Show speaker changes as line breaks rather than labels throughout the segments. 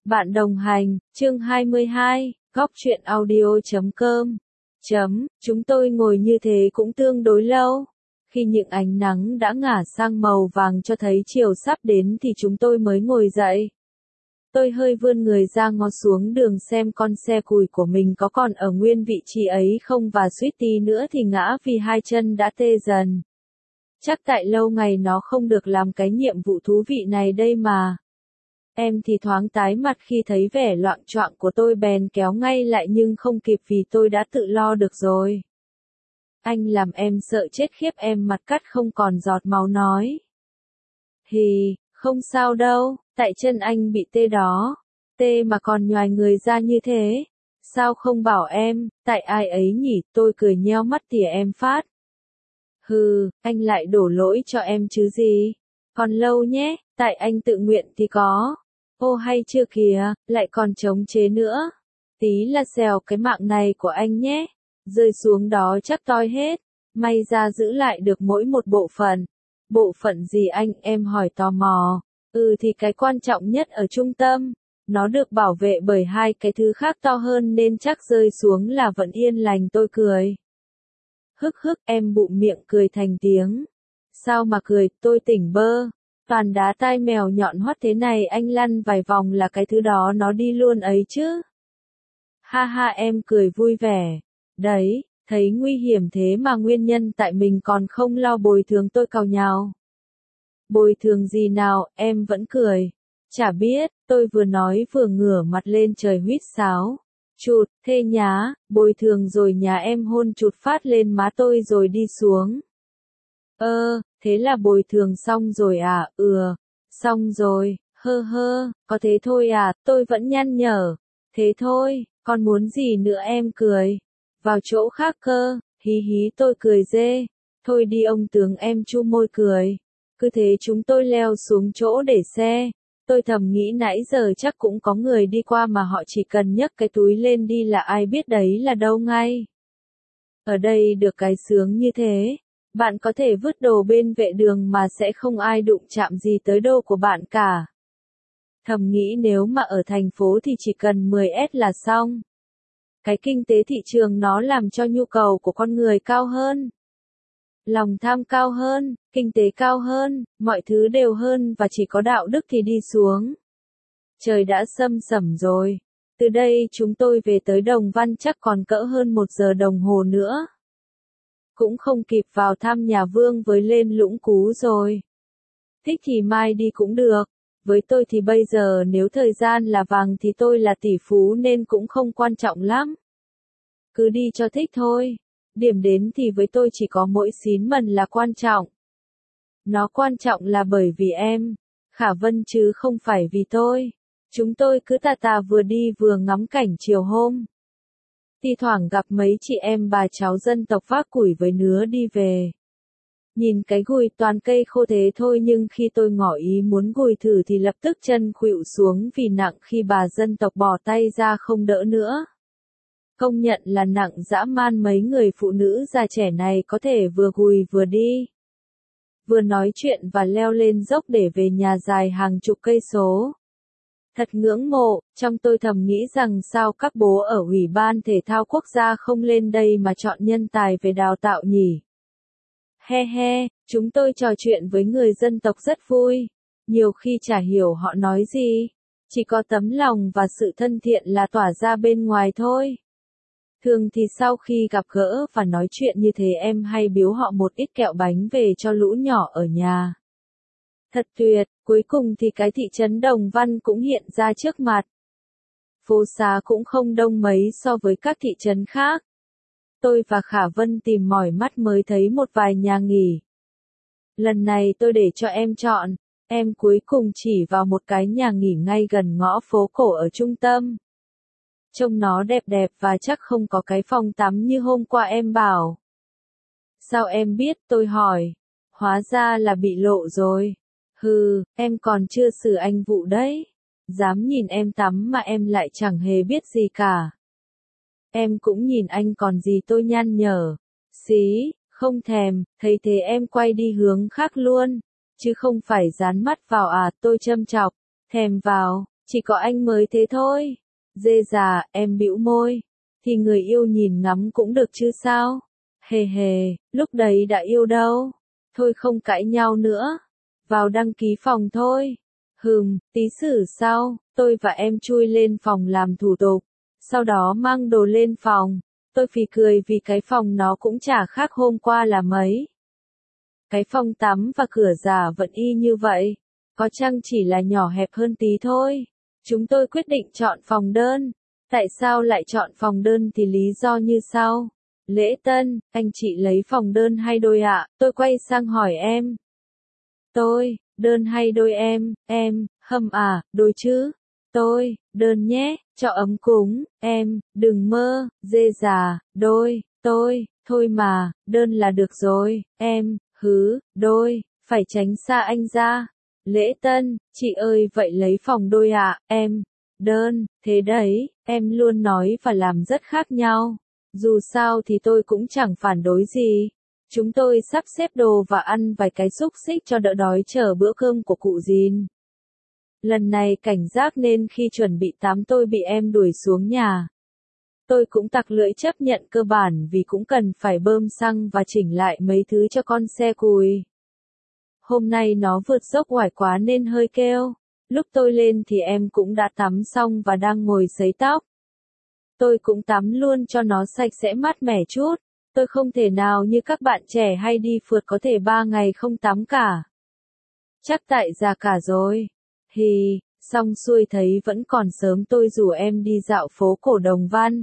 Bạn đồng hành, chương 22, góc truyện audio.com. Chúng tôi ngồi như thế cũng tương đối lâu. Khi những ánh nắng đã ngả sang màu vàng cho thấy chiều sắp đến thì chúng tôi mới ngồi dậy. Tôi hơi vươn người ra ngó xuống đường xem con xe cùi của mình có còn ở nguyên vị trí ấy không và suýt tí nữa thì ngã vì hai chân đã tê dần. Chắc tại lâu ngày nó không được làm cái nhiệm vụ thú vị này đây mà. Em thì thoáng tái mặt khi thấy vẻ loạng choạng của tôi bèn kéo ngay lại nhưng không kịp vì tôi đã tự lo được rồi. Anh làm em sợ chết khiếp, em mặt cắt không còn giọt máu nói. Không sao đâu, tại chân anh bị tê đó. Tê mà còn nhoài người ra như thế. Sao không bảo em, tại ai ấy nhỉ, tôi cười nheo mắt tỉa em phát. Anh lại đổ lỗi cho em chứ gì. Còn lâu nhé, tại anh tự nguyện thì có. Ô hay chưa kìa, lại còn chống chế nữa. Tí là xèo cái mạng này của anh nhé. Rơi xuống đó chắc toi hết. May ra giữ lại được mỗi một bộ phận. Bộ phận gì anh, em hỏi tò mò. Thì cái quan trọng nhất ở trung tâm. Nó được bảo vệ bởi hai cái thứ khác to hơn nên chắc rơi xuống là vẫn yên lành, tôi cười. Em bụm miệng cười thành tiếng. Sao mà cười, tôi tỉnh bơ. Toàn đá tai mèo nhọn hoắt thế này anh lăn vài vòng là cái thứ đó nó đi luôn ấy chứ. Ha em cười vui vẻ. Đấy, thấy nguy hiểm thế mà nguyên nhân tại mình còn không lo bồi thường, tôi càu nhàu. Bồi thường gì nào, em vẫn cười. Chả biết, tôi vừa nói vừa ngửa mặt lên trời huýt sáo. Chụt, thê nhá, bồi thường rồi nhà em hôn chụt phát lên má tôi rồi đi xuống. Thế là bồi thường xong rồi à? Xong rồi, có thế thôi à, tôi vẫn nhăn nhở. Thế thôi, còn muốn gì nữa, em cười. Vào chỗ khác cơ, hí tôi cười dê. Thôi đi ông tướng, em chu môi cười. Cứ thế chúng tôi leo xuống chỗ để xe. Tôi thầm nghĩ nãy giờ chắc cũng có người đi qua mà họ chỉ cần nhấc cái túi lên đi là ai biết đấy là đâu ngay. Ở đây được cái sướng như thế. Bạn có thể vứt đồ bên vệ đường mà sẽ không ai đụng chạm gì tới đồ của bạn cả. Thầm nghĩ nếu mà ở thành phố thì chỉ cần 10S là xong. Cái kinh tế thị trường nó làm cho nhu cầu của con người cao hơn. Lòng tham cao hơn, kinh tế cao hơn, mọi thứ đều hơn và chỉ có đạo đức thì đi xuống. Trời đã sâm sẩm rồi. Từ đây chúng tôi về tới Đồng Văn chắc còn cỡ hơn 1 giờ đồng hồ nữa. Cũng không kịp vào thăm nhà Vương với lên Lũng Cú rồi. Thích thì mai đi cũng được. Với tôi thì bây giờ nếu thời gian là vàng thì tôi là tỷ phú nên cũng không quan trọng lắm. Cứ đi cho thích thôi. Điểm đến thì với tôi chỉ có mỗi xín mần là quan trọng. Nó quan trọng là bởi vì em, Khả Vân chứ không phải vì tôi. Chúng tôi cứ tà vừa đi vừa ngắm cảnh chiều hôm. Thi thoảng gặp mấy chị em bà cháu dân tộc vác củi với nứa đi về. Nhìn cái gùi toàn cây khô thế thôi nhưng khi tôi ngỏ ý muốn gùi thử thì lập tức chân khuỵu xuống vì nặng khi bà dân tộc bỏ tay ra không đỡ nữa. Công nhận là nặng dã man, mấy người phụ nữ già trẻ này có thể vừa gùi vừa đi. Vừa nói chuyện và leo lên dốc để về nhà dài hàng chục cây số. Thật ngưỡng mộ, trong tôi thầm nghĩ rằng sao các bố ở Ủy ban Thể thao Quốc gia không lên đây mà chọn nhân tài về đào tạo nhỉ? Chúng tôi trò chuyện với người dân tộc rất vui. Nhiều khi chả hiểu họ nói gì. Chỉ có tấm lòng và sự thân thiện là tỏa ra bên ngoài thôi. Thường thì sau khi gặp gỡ và nói chuyện như thế em hay biếu họ một ít kẹo bánh về cho lũ nhỏ ở nhà. Thật tuyệt, cuối cùng thì cái thị trấn Đồng Văn cũng hiện ra trước mặt. Phố xá cũng không đông mấy so với các thị trấn khác. Tôi và Khả Vân tìm mỏi mắt mới thấy một vài nhà nghỉ. Lần này tôi để cho em chọn, em cuối cùng chỉ vào một cái nhà nghỉ ngay gần ngõ phố cổ ở trung tâm. Trông nó đẹp đẹp và chắc không có cái phòng tắm như hôm qua em bảo. Sao em biết, tôi hỏi. Hóa ra là bị lộ rồi. Em còn chưa xử anh vụ đấy. Dám nhìn em tắm mà em lại chẳng hề biết gì cả. Em cũng nhìn anh còn gì, tôi nhăn nhở. Xí, không thèm, thấy thế em quay đi hướng khác luôn. Chứ không phải dán mắt vào à, tôi châm chọc. Thèm vào, Chỉ có anh mới thế thôi. Dê già, em bĩu môi. Thì người yêu nhìn ngắm cũng được chứ sao? Hề hề, lúc đấy đã yêu đâu. Thôi không cãi nhau nữa. Vào đăng ký phòng thôi. Tí xử sau, tôi và em chui lên phòng làm thủ tục. Sau đó mang đồ lên phòng. Tôi phì cười vì cái phòng nó cũng chả khác hôm qua là mấy. Cái phòng tắm và cửa giả vẫn y như vậy. Có chăng chỉ là nhỏ hẹp hơn tí thôi. Chúng tôi quyết định chọn phòng đơn. Tại sao lại chọn phòng đơn thì lý do như sau. Lễ tân, anh chị lấy phòng đơn hay đôi ạ? Tôi quay sang hỏi em. Tôi, đơn hay đôi em, đôi chứ. Tôi, đơn nhé, cho ấm cúng, em, đừng mơ, dê già, đôi, tôi, thôi mà, đơn là được rồi, em, đôi, phải tránh xa anh ra. Lễ tân, chị ơi vậy lấy phòng đôi ạ, em, đơn, thế đấy, em luôn nói và làm rất khác nhau. Dù sao thì tôi cũng chẳng phản đối gì. Chúng tôi sắp xếp đồ và ăn vài cái xúc xích cho đỡ đói chờ bữa cơm của cụ Dìn. Lần này cảnh giác nên khi chuẩn bị tắm tôi bị em đuổi xuống nhà. Tôi cũng tặc lưỡi chấp nhận cơ bản vì cũng cần phải bơm xăng và chỉnh lại mấy thứ cho con xe cùi. Hôm nay nó vượt dốc oải quá nên hơi kêu. Lúc tôi lên thì em cũng đã tắm xong và đang ngồi sấy tóc. Tôi cũng tắm luôn cho nó sạch sẽ mát mẻ chút. Tôi không thể nào như các bạn trẻ hay đi phượt có thể 3 ngày không tắm cả. Chắc tại già cả rồi. Xong xuôi thấy vẫn còn sớm tôi rủ em đi dạo phố cổ Đồng Văn.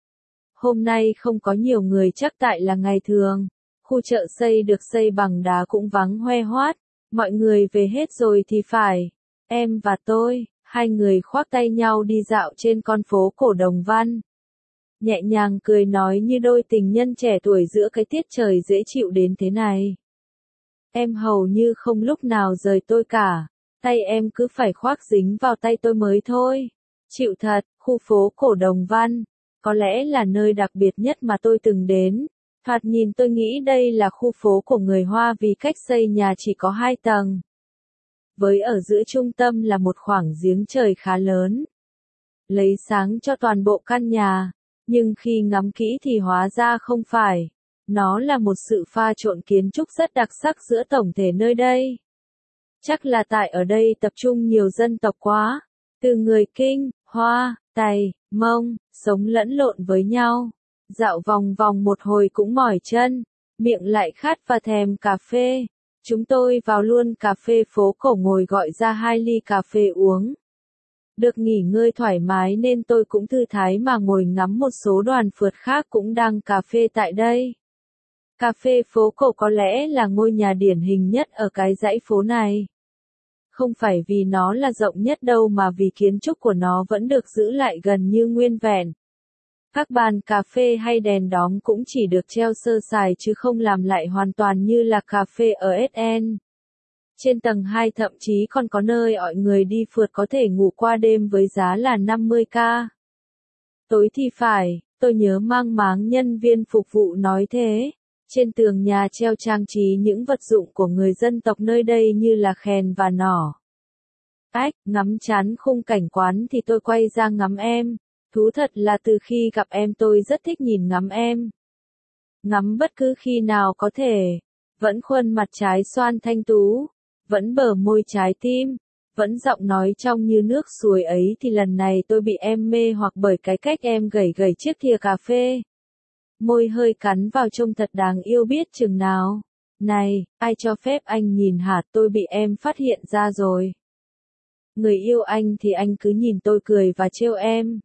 Hôm nay không có nhiều người chắc tại là ngày thường. Khu chợ xây được xây bằng đá cũng vắng hoe hoát. Mọi người về hết rồi thì phải. Em và tôi, hai người khoác tay nhau đi dạo trên con phố cổ Đồng Văn. Nhẹ nhàng cười nói như đôi tình nhân trẻ tuổi giữa cái tiết trời dễ chịu đến thế này. Em hầu như không lúc nào rời tôi cả. Tay em cứ phải khoác dính vào tay tôi mới thôi. Chịu thật, khu phố cổ Đồng Văn. Có lẽ là nơi đặc biệt nhất mà tôi từng đến. Thoạt nhìn tôi nghĩ đây là khu phố của người Hoa vì cách xây nhà chỉ có 2 tầng. Với ở giữa trung tâm là một khoảng giếng trời khá lớn. Lấy sáng cho toàn bộ căn nhà. Nhưng khi ngắm kỹ thì hóa ra không phải. Nó là một sự pha trộn kiến trúc rất đặc sắc giữa tổng thể nơi đây. Chắc là tại ở đây tập trung nhiều dân tộc quá. Từ người Kinh, Hoa, Tày, Mông, sống lẫn lộn với nhau. Dạo vòng vòng một hồi cũng mỏi chân. Miệng lại khát và thèm cà phê. Chúng tôi vào luôn cà phê phố cổ ngồi gọi ra 2 ly cà phê uống. Được nghỉ ngơi thoải mái nên tôi cũng thư thái mà ngồi ngắm một số đoàn phượt khác cũng đang cà phê tại đây. Cà phê phố cổ có lẽ là ngôi nhà điển hình nhất ở cái dãy phố này. Không phải vì nó là rộng nhất đâu mà vì kiến trúc của nó vẫn được giữ lại gần như nguyên vẹn. Các bàn cà phê hay đèn đóm cũng chỉ được treo sơ sài chứ không làm lại hoàn toàn như là cà phê ở SN. Trên tầng 2 thậm chí còn có nơi mọi người đi phượt có thể ngủ qua đêm với giá là 50k. Tối thì phải, tôi nhớ mang máng nhân viên phục vụ nói thế. Trên tường nhà treo trang trí những vật dụng của người dân tộc nơi đây như là khen và nỏ. Ngắm chán khung cảnh quán thì tôi quay ra ngắm em. Thú thật là từ khi gặp em tôi rất thích nhìn ngắm em. Ngắm bất cứ khi nào có thể. Vẫn khuôn mặt trái xoan thanh tú. Vẫn bờ môi trái tim. Vẫn giọng nói trong như nước suối ấy thì lần này tôi bị em mê hoặc bởi cái cách em gẩy gẩy chiếc thìa cà phê. Môi hơi cắn vào trông thật đáng yêu biết chừng nào. Này, ai cho phép anh nhìn hả tôi bị em phát hiện ra rồi. Người yêu anh thì anh cứ nhìn tôi cười và trêu em.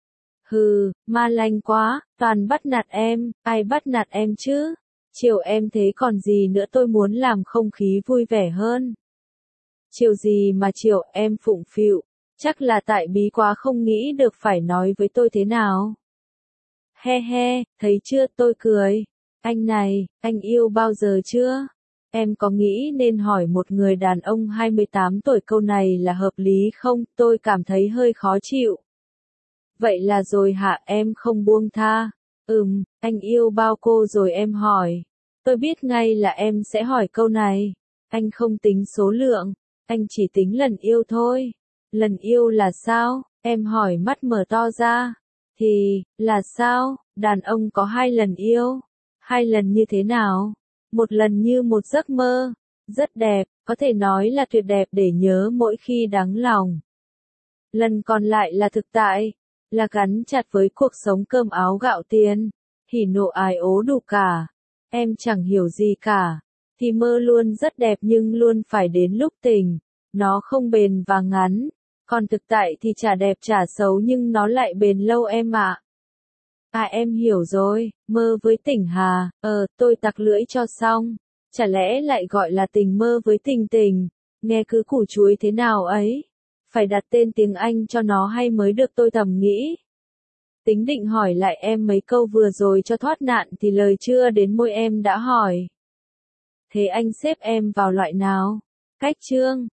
Ma lanh quá, toàn bắt nạt em, ai bắt nạt em chứ? Chiều em thế còn gì nữa tôi muốn làm không khí vui vẻ hơn. Chiều gì mà chiều em phụng phịu, chắc là tại bí quá không nghĩ được phải nói với tôi thế nào. He he, thấy chưa tôi cười. Anh này, anh yêu bao giờ chưa? Em có nghĩ nên hỏi một người đàn ông 28 tuổi câu này là hợp lý không? Tôi cảm thấy hơi khó chịu. Vậy là rồi hả em không buông tha? Anh yêu bao cô rồi em hỏi. Tôi biết ngay là em sẽ hỏi câu này. Anh không tính số lượng, anh chỉ tính lần yêu thôi. Lần yêu là sao? Em hỏi mắt mở to ra. Thì, là sao? Đàn ông có 2 lần yêu. 2 lần như thế nào? Một lần như một giấc mơ. Rất đẹp, có thể nói là tuyệt đẹp để nhớ mỗi khi đáng lòng. Lần còn lại là thực tại, là gắn chặt với cuộc sống cơm áo gạo tiền, hỉ nộ ái ố đủ cả. Em chẳng hiểu gì cả. Thì mơ luôn rất đẹp nhưng luôn phải đến lúc tình. Nó không bền và ngắn. Còn thực tại thì chả đẹp chả xấu nhưng nó lại bền lâu em ạ. À em hiểu rồi, mơ với tỉnh hà, tôi tặc lưỡi cho xong. Chả lẽ lại gọi là tình mơ với tình tình, nghe cứ củ chuối thế nào ấy. Phải đặt tên tiếng Anh cho nó hay mới được tôi thầm nghĩ. Tính định hỏi lại em mấy câu vừa rồi cho thoát nạn thì lời chưa đến môi em đã hỏi. Thế anh xếp em vào loại nào? Cách chương